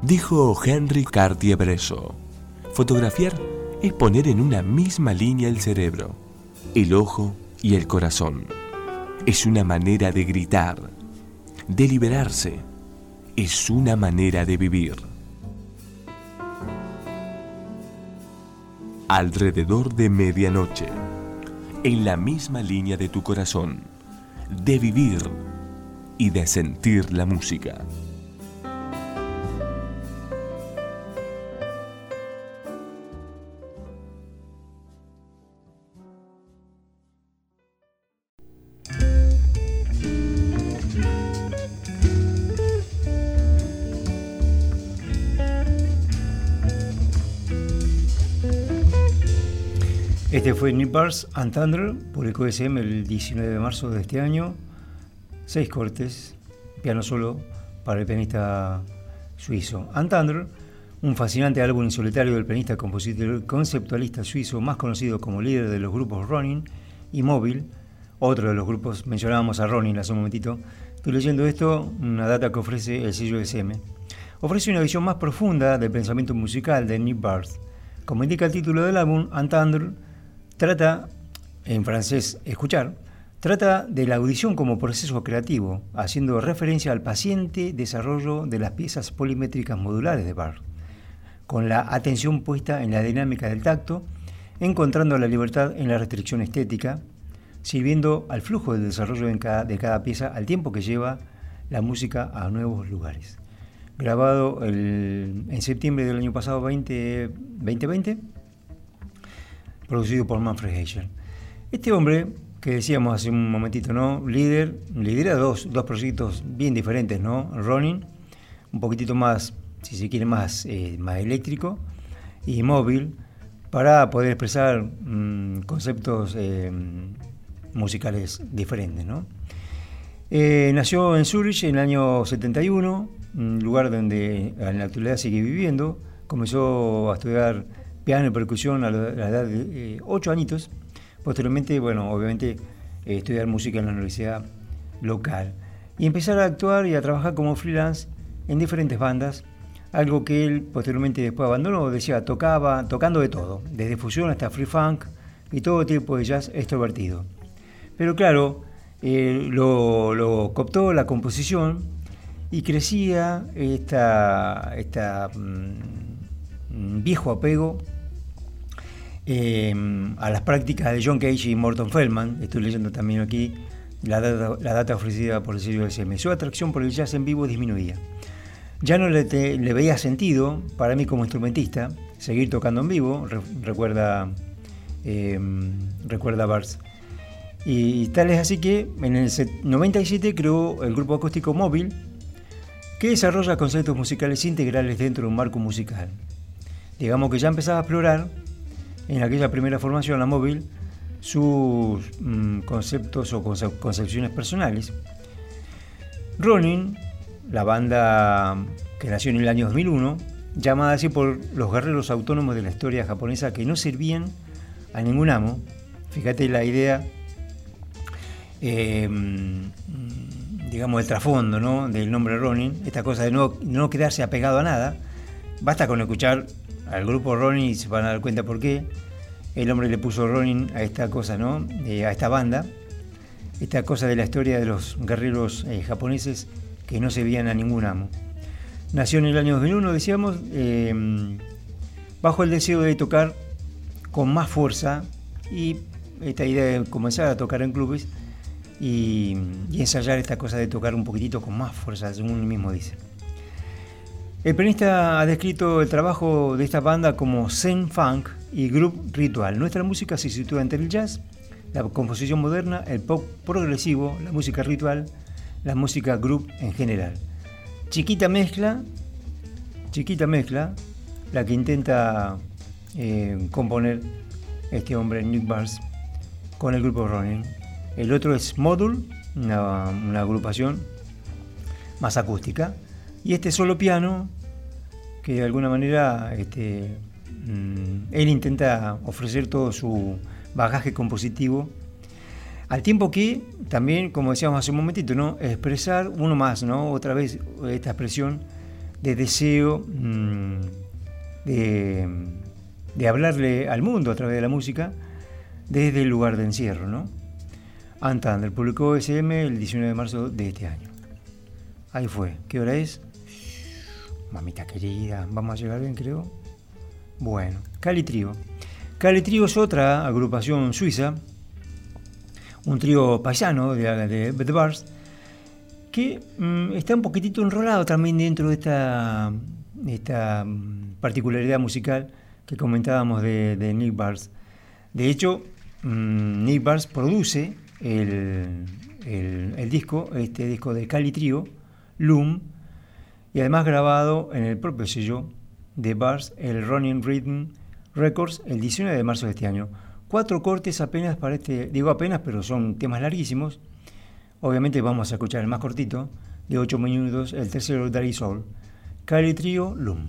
Dijo Henry Cartier-Bresson, fotografiar es poner en una misma línea el cerebro, el ojo y el corazón. Es una manera de gritar, de liberarse. Es una manera de vivir. Alrededor de medianoche, en la misma línea de tu corazón, de vivir y de sentir la música.
Este fue Nick Bars and Thunder, publicó S M el diecinueve de marzo de este año. Seis cortes, piano solo para el pianista suizo. And Thunder, un fascinante álbum en solitario del pianista, compositor y conceptualista suizo, más conocido como líder de los grupos Ronin y Móvil, otro de los grupos. Mencionábamos a Ronin hace un momentito. Estoy leyendo esto, una data que ofrece el sello S M. Ofrece una visión más profunda del pensamiento musical de Nick Bars. Como indica el título del álbum, And Thunder trata, en francés, escuchar, trata de la audición como proceso creativo, haciendo referencia al paciente desarrollo de las piezas polimétricas modulares de Bars, con la atención puesta en la dinámica del tacto, encontrando la libertad en la restricción estética, sirviendo al flujo del desarrollo de cada, de cada pieza al tiempo que lleva la música a nuevos lugares. Grabado el, en septiembre del año pasado, veinte veinte, producido por Manfred Eicher. Este hombre, que decíamos hace un momentito, ¿no? Líder, lidera dos, dos proyectos bien diferentes, ¿no? Ronin, un poquitito más, si se quiere, más, eh, más eléctrico, y Móvil, para poder expresar mmm, conceptos eh, musicales diferentes, ¿no? Eh, nació en Zurich en el año setenta y uno, un lugar donde en la actualidad sigue viviendo. Comenzó a estudiar piano y percusión a la, a la edad de eh, ocho añitos. Posteriormente, bueno, obviamente, eh, estudiar música en la universidad local. Y empezar a actuar y a trabajar como freelance en diferentes bandas, algo que él posteriormente después abandonó. Decía, tocaba, tocando de todo, desde fusión hasta free funk y todo tipo de jazz extrovertido. Pero claro, eh, lo, lo cooptó la composición y crecía esta, esta mmm, viejo apego Eh, a las prácticas de John Cage y Morton Feldman. Estoy leyendo también aquí la data, la data ofrecida por el sello S M. Su atracción por el jazz en vivo disminuía. Ya no le, te, le veía sentido, para mí como instrumentista, seguir tocando en vivo, re, recuerda, eh, recuerda Bars. Y, y tal es así que en el noventa y siete creó el grupo acústico Móvil, que desarrolla conceptos musicales integrales dentro de un marco musical. Digamos que ya empezaba a explorar en aquella primera formación, la Móvil, sus mmm, conceptos o conce- concepciones personales. Ronin, la banda que nació en el año dos mil uno, llamada así por los guerreros autónomos de la historia japonesa que no servían a ningún amo. Fíjate la idea, eh, digamos, el trasfondo, ¿no?, del nombre Ronin, esta cosa de no, no quedarse apegado a nada. Basta con escuchar al grupo Ronin y se van a dar cuenta por qué el hombre le puso Ronin a esta cosa, ¿no?, eh, a esta banda, esta cosa de la historia de los guerreros eh, japoneses que no se veían a ningún amo. Nació en el año dos mil uno, decíamos, eh, bajo el deseo de tocar con más fuerza y esta idea de comenzar a tocar en clubes y, y ensayar esta cosa de tocar un poquitito con más fuerza, según él mismo dice. El pianista ha descrito el trabajo de esta banda como Zen Funk y Groove Ritual. Nuestra música se sitúa entre el jazz, la composición moderna, el pop progresivo, la música ritual, la música groove en general. Chiquita mezcla, chiquita mezcla, la que intenta eh, componer este hombre, Nick Bars, con el grupo Ronin. El otro es Module, una, una agrupación más acústica. Y este solo piano, que de alguna manera este, mmm, él intenta ofrecer todo su bagaje compositivo, al tiempo que también, como decíamos hace un momentito, ¿no?, expresar uno más, ¿no?, otra vez esta expresión de deseo mmm, de, de hablarle al mundo a través de la música desde el lugar de encierro, ¿no? Ant Thunder publicó S M el diecinueve de marzo de este año. Ahí fue. ¿Qué hora es? Mamita querida, vamos a llegar bien, creo. Bueno, Cali Trio. Cali Trio es otra agrupación suiza, un trío paisano de, de The Bars, que mmm, está un poquitito enrolado también dentro de esta, esta particularidad musical que comentábamos de, de Nick Bars. De hecho, mmm, Nick Bars produce el, el, el disco, este disco de Cali Trio, Loom, y además grabado en el propio sello de Bars, el Running Rhythm Records, el diecinueve de marzo de este año. Cuatro cortes apenas para este, digo apenas, pero son temas larguísimos. Obviamente vamos a escuchar el más cortito, de ocho minutos, el tercero, Daddy Soul. Cali Trio, Loom.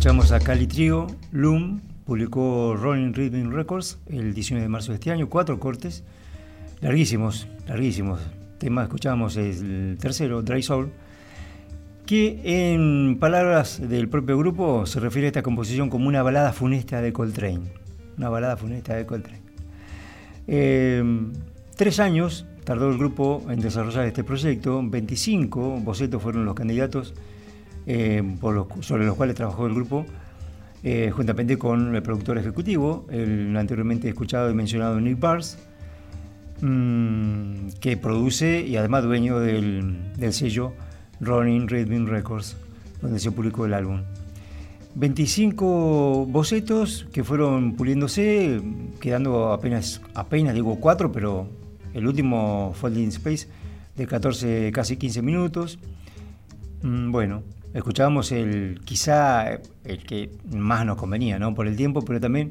Escuchamos a Cali Trio. Loom publicó Rolling Rhythm Records el diecinueve de marzo de este año, cuatro cortes, larguísimos, larguísimos. Tema, escuchamos el tercero, Dry Soul, que en palabras del propio grupo se refiere a esta composición como una balada funesta de Coltrane. Una balada funesta de Coltrane. Eh, tres años tardó el grupo en desarrollar este proyecto, veinticinco bocetos fueron los candidatos eh, por los, sobre los cuales trabajó el grupo, eh, juntamente con el productor ejecutivo, el anteriormente escuchado y mencionado Nick Bars, mmm, que produce y además dueño del, del sello Rolling Rhythm Records, donde se publicó el álbum. veinticinco bocetos que fueron puliéndose, quedando apenas, apenas digo cuatro, pero el último Folding Space de catorce, casi quince minutos. Mm, bueno, escuchábamos el quizá el que más nos convenía, ¿no? Por el tiempo, pero también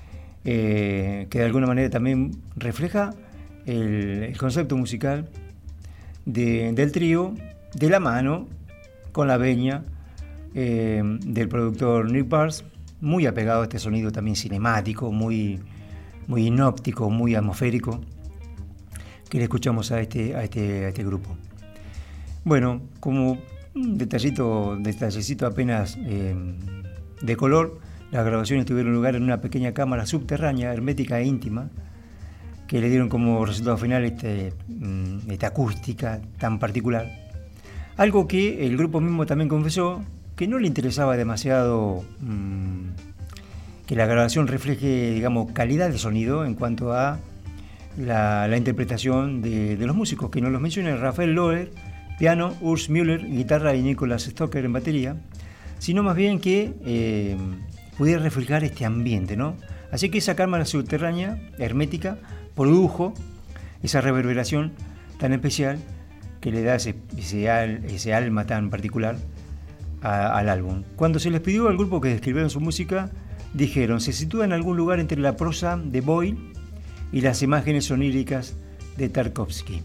eh, que de alguna manera también refleja el, el concepto musical de, del trío, de la mano, con la veña eh, del productor Nick Bars, muy apegado a este sonido también cinemático, muy, muy inóptico, muy atmosférico, que le escuchamos a este, a este, a este grupo. Bueno, como un detallito, detallecito apenas eh, de color, las grabaciones tuvieron lugar en una pequeña cámara subterránea, hermética e íntima, que le dieron como resultado final este, esta acústica tan particular. Algo que el grupo mismo también confesó que no le interesaba demasiado mmm, que la grabación refleje, digamos, calidad de sonido en cuanto a la, la interpretación de, de los músicos, que nos los menciona Rafael Loher, piano, Urs Müller, guitarra y Nicholas Stocker en batería, sino más bien que eh, pudiera reflejar este ambiente, ¿no? Así que esa cámara subterránea, hermética, produjo esa reverberación tan especial que le da ese, ese, al, ese alma tan particular a, al álbum. Cuando se les pidió al grupo que describieran su música, dijeron, se sitúa en algún lugar entre la prosa de Boyle y las imágenes oníricas de Tarkovsky.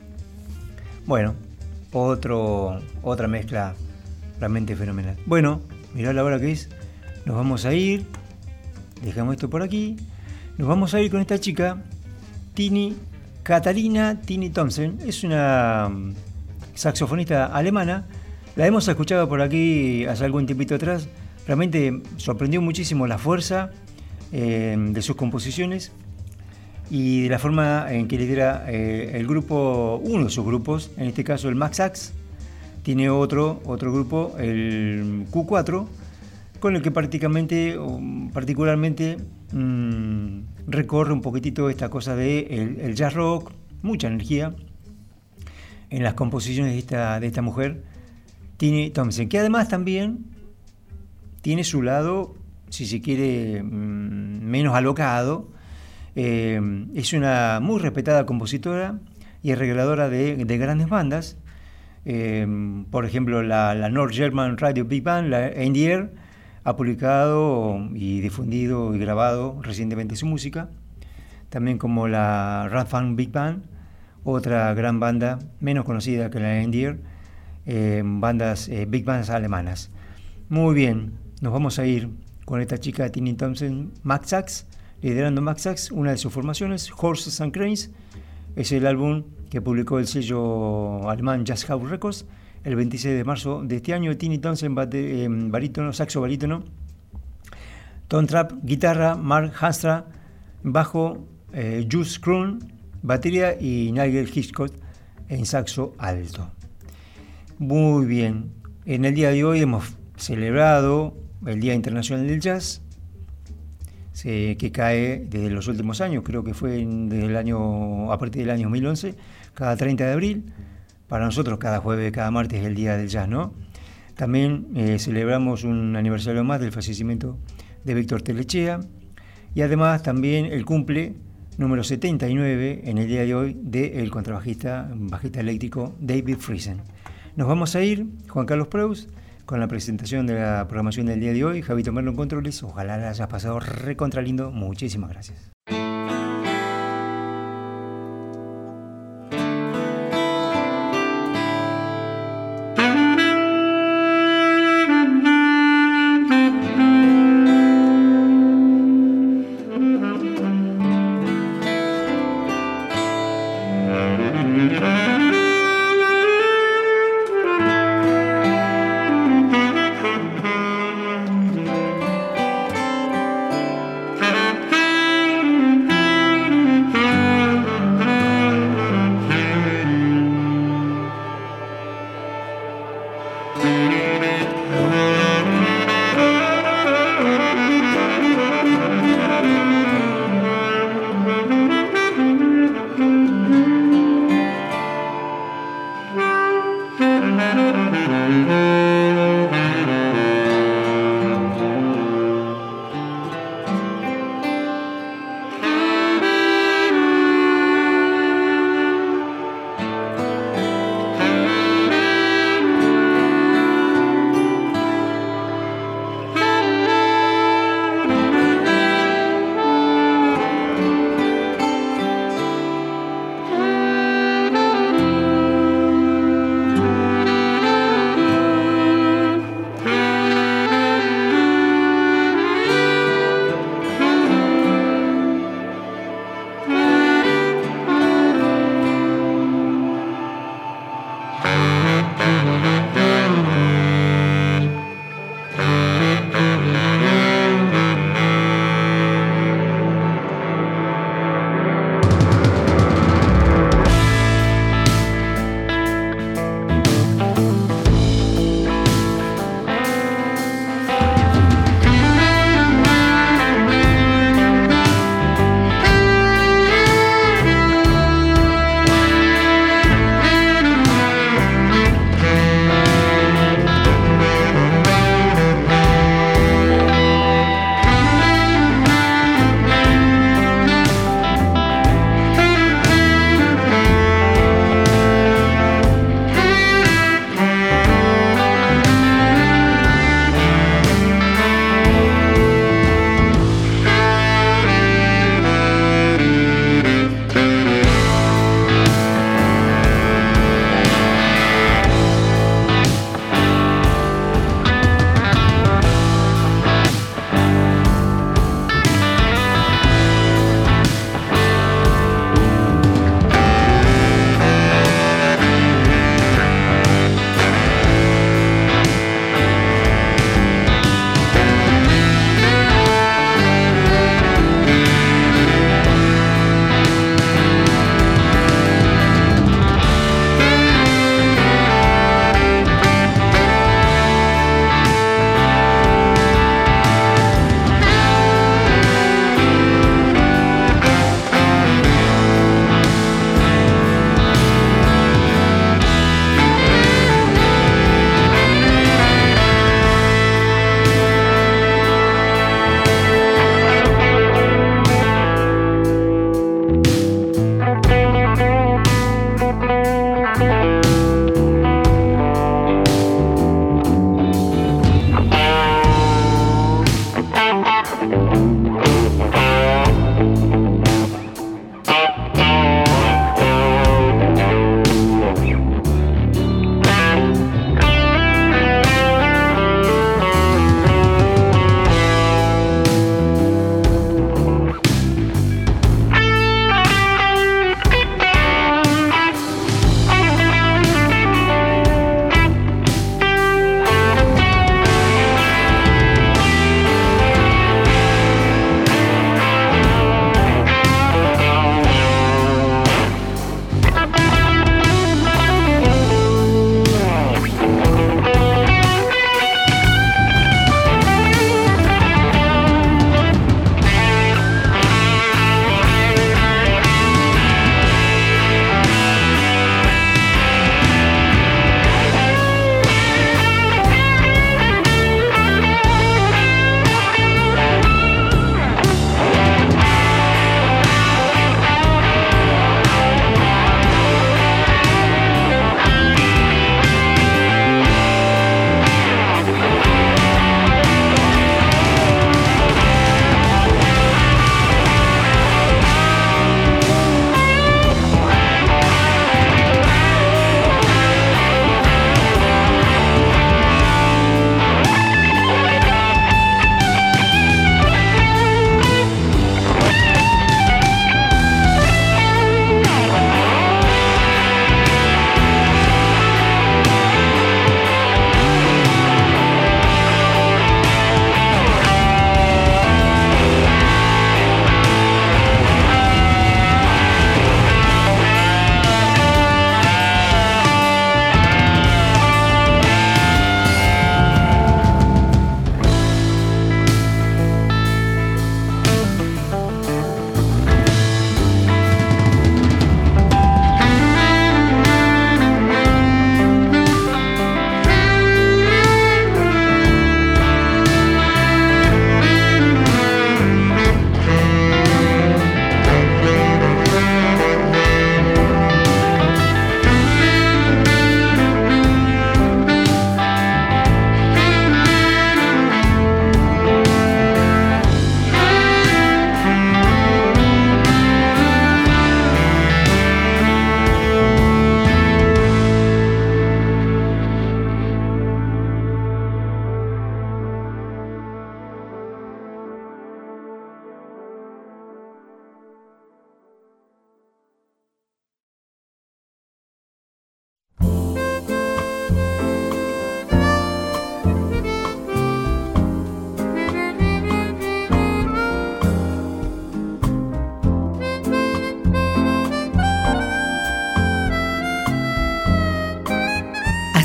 Bueno, otro, otra mezcla realmente fenomenal. Bueno, mirá la hora que es, nos vamos a ir, dejamos esto por aquí, nos vamos a ir con esta chica, Tini, Katarina Tini Thompson, es una saxofonista alemana, la hemos escuchado por aquí hace algún tiempito atrás, realmente sorprendió muchísimo la fuerza eh, de sus composiciones y de la forma en que lidera eh, el grupo, uno de sus grupos, en este caso el Max Sax, tiene otro, otro grupo, el Q cuatro, con el que prácticamente, particularmente mmm, recorre un poquitito esta cosa de el, el jazz rock, mucha energía en las composiciones de esta, de esta mujer, Tini Thompson, que además también tiene su lado, si se quiere, mmm, menos alocado. Eh, es una muy respetada compositora y arregladora de, de grandes bandas, eh, por ejemplo la, la North German Radio Big Band, la In the Air, ha publicado y difundido y grabado recientemente su música, también como la Radfan Big Band, otra gran banda menos conocida que la In the Air, eh, bandas, eh, big bands alemanas. Muy bien, nos vamos a ir con esta chica Tini Thompson, Max Sax, liderando Max Sax, una de sus formaciones, Horses and Cranes, es el álbum que publicó el sello alemán Jazz House Records el veintiséis de marzo de este año. Tini Thompson, bate, eh, barítono, saxo barítono, Tom Trapp, guitarra, Mark Hanstra, bajo, eh, Jules Kroon, batería y Nigel Hitchcock en saxo alto. Muy bien, en el día de hoy hemos celebrado el Día Internacional del Jazz, que cae desde los últimos años, creo que fue desde el año, a partir del año dos mil once, cada treinta de abril. Para nosotros cada jueves, cada martes es el Día del Jazz, ¿no? También eh, celebramos un aniversario más del fallecimiento de Víctor Telechea y además también el cumple número setenta y nueve en el día de hoy del contrabajista, bajista eléctrico David Friesen. Nos vamos a ir, Juan Carlos Preus, con la presentación de la programación del día de hoy. Javito Merlo en controles. Ojalá la hayas pasado recontra lindo. Muchísimas gracias.
Thank you.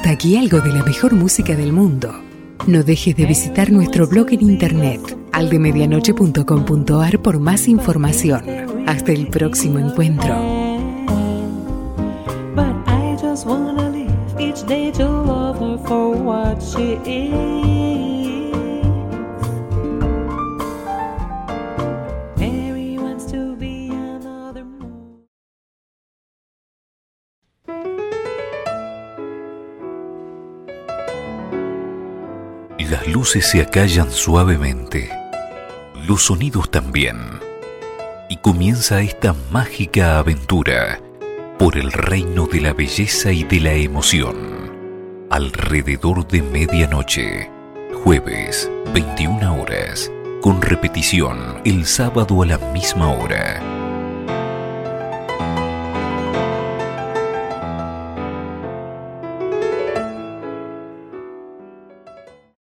Hasta aquí algo de la mejor música del mundo. No dejes de visitar nuestro blog en internet, aldemedianoche punto com punto a r, por más información. Hasta el próximo encuentro.
But I just wanna live each day to love her for what she is. Mary wants to be another moon.
Las luces se acallan suavemente, los sonidos también, y comienza esta mágica aventura por el reino de la belleza y de la emoción. Alrededor de medianoche, jueves, veintiuna horas, con repetición el sábado a la misma hora.